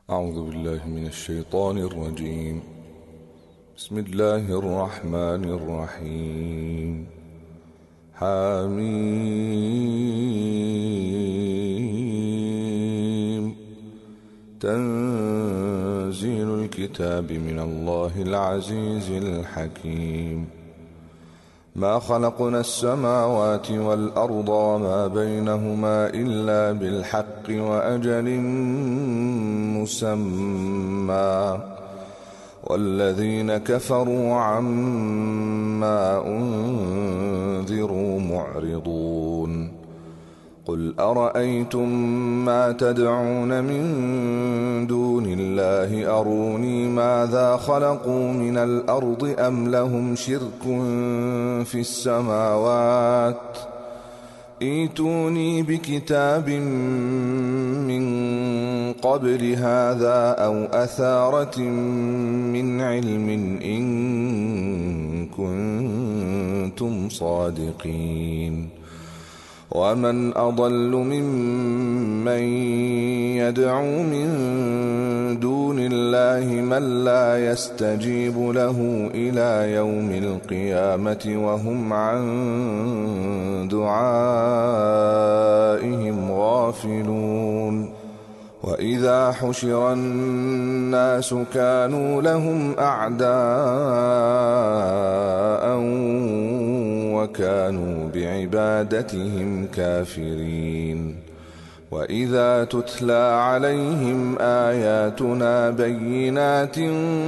أعوذ بالله من الشيطان الرجيم. بسم الله الرحمن الرحيم. حميم. تنزيل الكتاب من الله العزيز الحكيم. ما خلقنا السماوات والأرض وما بينهما إلا بالحق وأجل مسمى، والذين كفروا عما أنذروا معرضون. قل أرأيتم ما تدعون من دون الله أروني ماذا خلقوا من الأرض أم لهم شرك في السماوات؟ ائتوني بكتاب من قبل هذا أو أثارة من علم إن كنتم صادقين. ومن أضل ممن يدعو من دون الله من لا يستجيب له إلى يوم القيامة وهم عن دعائهم غافلون. وإذا حشر الناس كانوا لهم أعداء وكانوا بعبادتهم كافرين. وإذا تتلى عليهم آياتنا بينات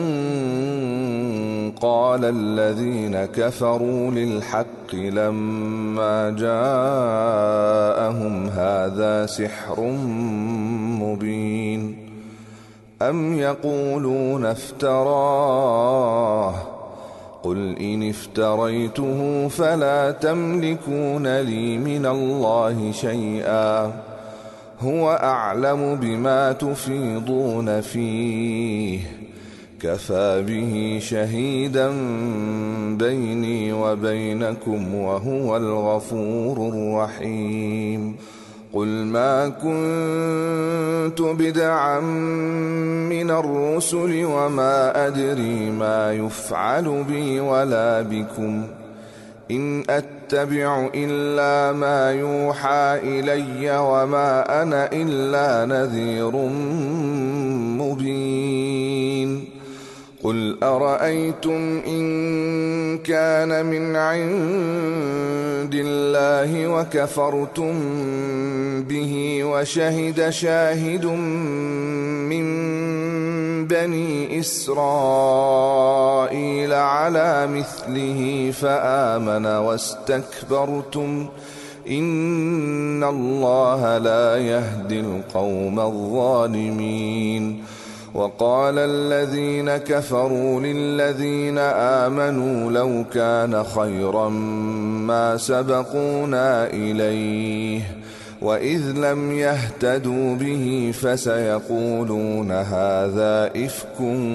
قال الذين كفروا للحق لما جاءهم هذا سحر مبين. أم يقولون افتراه؟ قل إن افتريته فلا تملكون لي من الله شيئا، هو أعلم بما تفيضون فيه، كفى به شهيدا بيني وبينكم وهو الغفور الرحيم. قل ما كنت بدعا من الرسل وما أدري ما يفعل بي ولا بكم، إن أتبع إلا ما يوحى إلي وما أنا إلا نذير مبين. قل أرأيتم إن كان من عند الله وكفرتم به وشهد شاهد من بني إسرائيل على مثله فآمن واستكبرتم إن الله لا يهدي القوم الظالمين. وقال الذين كفروا للذين آمنوا لو كان خيرا ما سبقونا إليه، وإذ لم يهتدوا به فسيقولون هذا إفك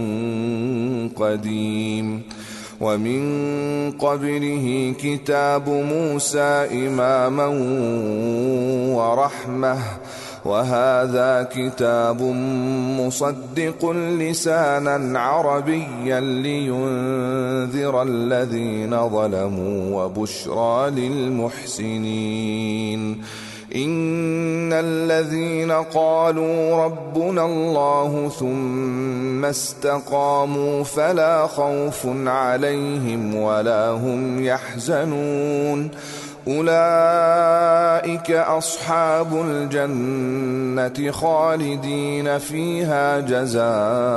قديم. ومن قبله كتاب موسى إماما ورحمة، وهذا كتاب مصدق لسانا عربيا لينذر الذين ظلموا وبشرى للمحسنين. إن الذين قالوا ربنا الله ثم استقاموا فلا خوف عليهم ولا هم يحزنون، أولئك أصحاب الجنة خالدين فيها جزاء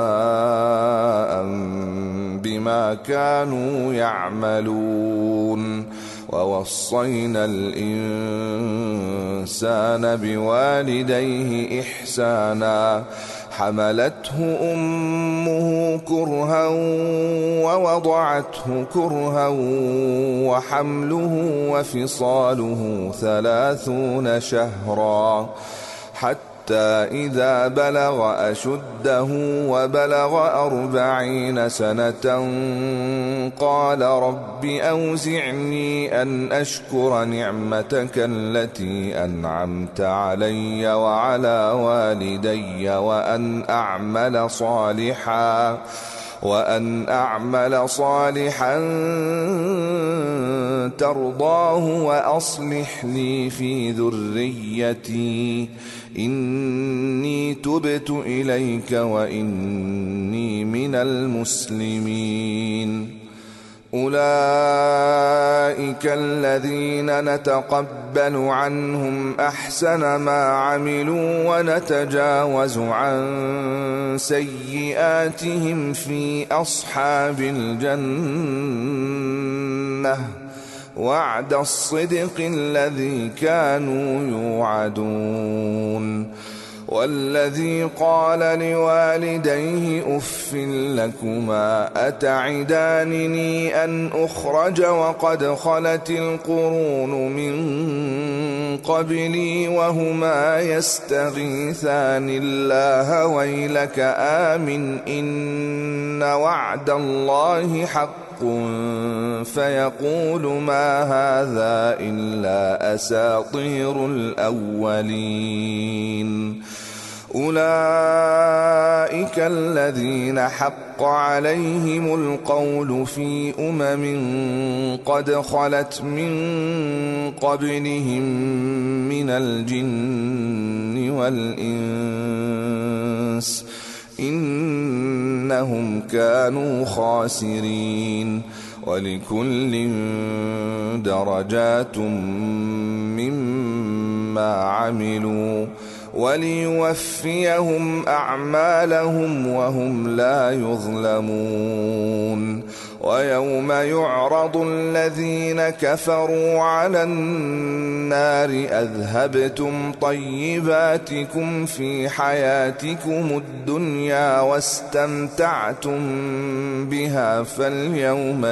بما كانوا يعملون. ووصينا الإنسان بوالديه إحسانا، حملته أمه كرها ووضعته كرها وحمله وفصاله 30 شهرا حتى إذا بلغ أشده وبلغ 40 سنة قال رب أوزعني أن أشكر نعمتك التي أنعمت علي وعلى والدي وأن أعمل صالحا ترضاه وأصلح لي في ذريتي إني تبت إليك وإني من المسلمين. أولئك الذين نتقبل عنهم أحسن ما عملوا ونتجاوز عن سيئاتهم في أصحاب الجنة وعد الصدق الذي كانوا يوعدون. والذي قال لوالديه أف لكما أتعدانني أن أخرج وقد خلت القرون من قبلي وهما يستغيثان الله ويلك آمن إن وعد الله حق فيقول ما هذا إلا أساطير الأولين. أولئك الذين حق عليهم القول في قد خلت من قبلهم من الجن والإنس إنهم كانوا خاسرين. ولكل درجات مما عملوا وليوفيهم أعمالهم وهم لا يظلمون. ويوم يعرض الذين كفروا على النار أذهبتم طيباتكم في حياتكم الدنيا واستمتعتم بها فاليوم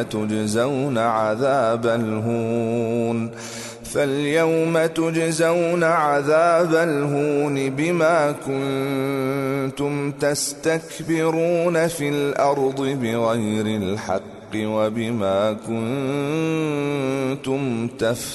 تجزون عذاب الهون بما كنتم تستكبرون في الأرض بغير الحق وبما كنتم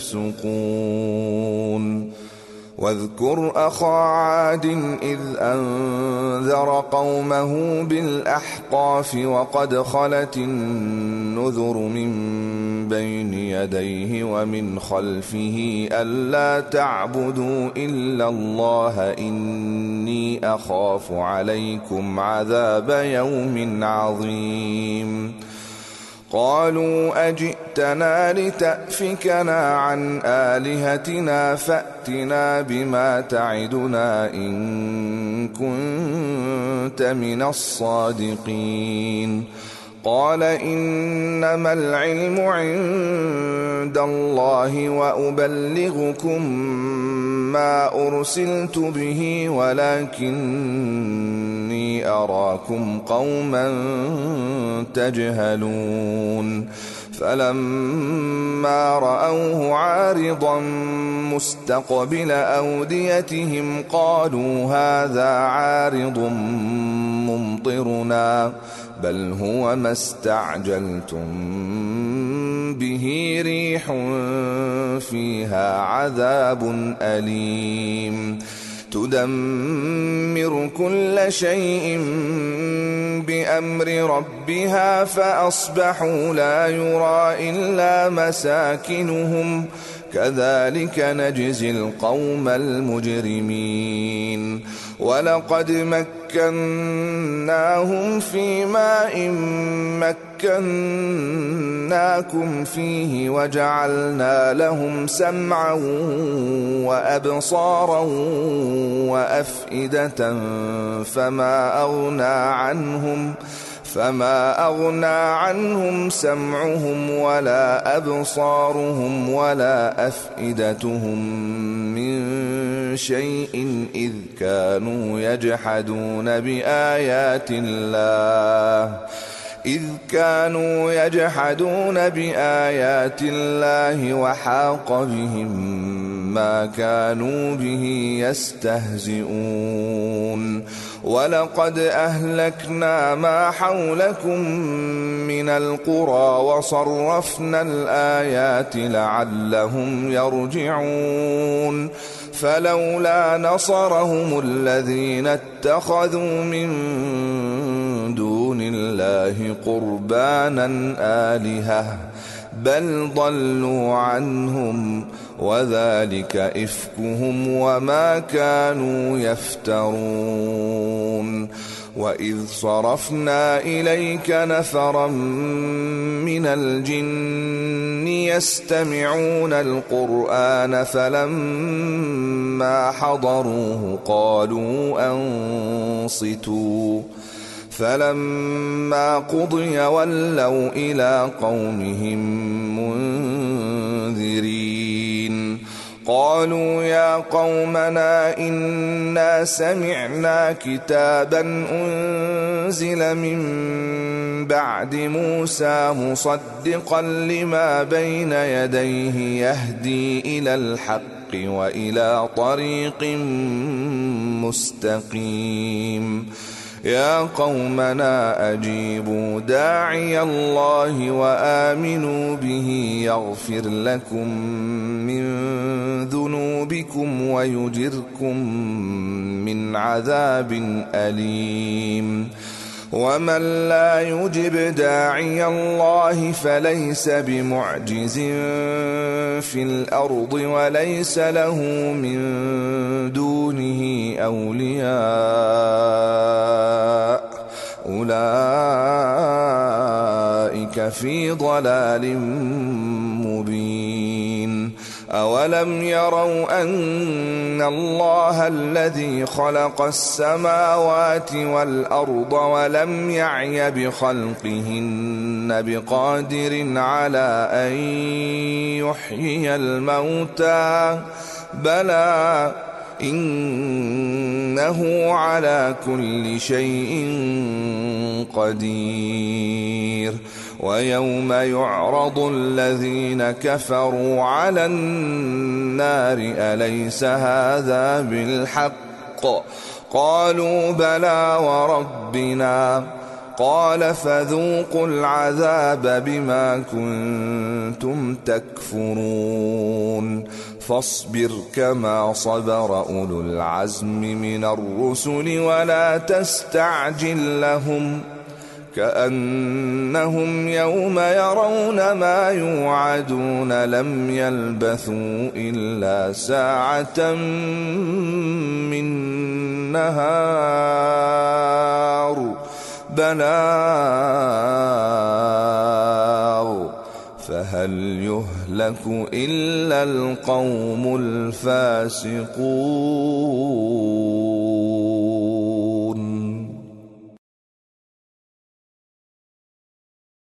تفسقون. واذكر أخا عاد إذ أنذر قومه بالأحقاف وقد خلت النذر من بين يديه ومن خلفه ألا تعبدوا إلا الله إني أخاف عليكم عذاب يوم عظيم. قالوا أجئتنا لتأفكنا عن آلهتنا فأتنا بما تعدنا إن كنت من الصادقين. قال إنما العلم عند الله وأبلغكم ما أرسلت به ولكني أراكم قوما تجهلون. فلما رأوه عارضا مستقبل أوديتهم قالوا هذا عارض ممطرنا بل هو ما استعجلتم به ريح فيها عذاب أليم تدمر كل شيء بأمر ربها فأصبحوا لا يرى إلا مساكنهم كذلك نجزي القوم المجرمين. ولقد مكناهم في ماء مكناكم فيه وجعلنا لهم سمعا وأبصارا وأفئدة فما أغنى عنهم سمعهم ولا أبصارهم ولا أفئدتهم من شيء إذ كانوا يجحدون بآيات الله وحاق بهم ما كانوا به يستهزئون ولقد أهلكنا ما حولكم من القرى وصرفنا الآيات لعلهم يرجعون فلولا نصرهم الذين اتخذوا من دون الله قربانا آلهة بل ضلوا عنهم وذلك إفكهم وما كانوا يفترون وإذ صرفنا إليك نفرا من الجن يستمعون القرآن فلما حضروه قالوا أنصتوا فلما قضي ولوا إلى قومهم منذرين قالوا يا قومنا إنا سمعنا كتابا أنزل من بعد موسى مصدقا لما بين يديه يهدي إلى الحق وإلى طريق مستقيم يا قومنا أجيبوا داعي الله وآمنوا به يغفر لكم من ذنوبكم ويجركم من عذاب أليم ومن لا يجب داعي الله فليس بمعجز في الأرض وليس له من دونه أولياء أولئك في ضلال مبين أولم يروا أن الله الذي خلق السماوات والأرض ولم يعي بخلقهن بقادر على أن يحيي الموتى بلى إنه على كل شيء قدير ويوم يعرض الذين كفروا على النار أليس هذا بالحق قالوا بلى وربنا قال فذوقوا العذاب بما كنتم تكفرون فاصبر كما صبر أولو العزم من الرسل ولا تستعجل لهم كأنهم يوم يرون ما يوعدون لم يلبثوا إلا ساعة من نهار بلاغ فهل يهلك إلا القوم الفاسقون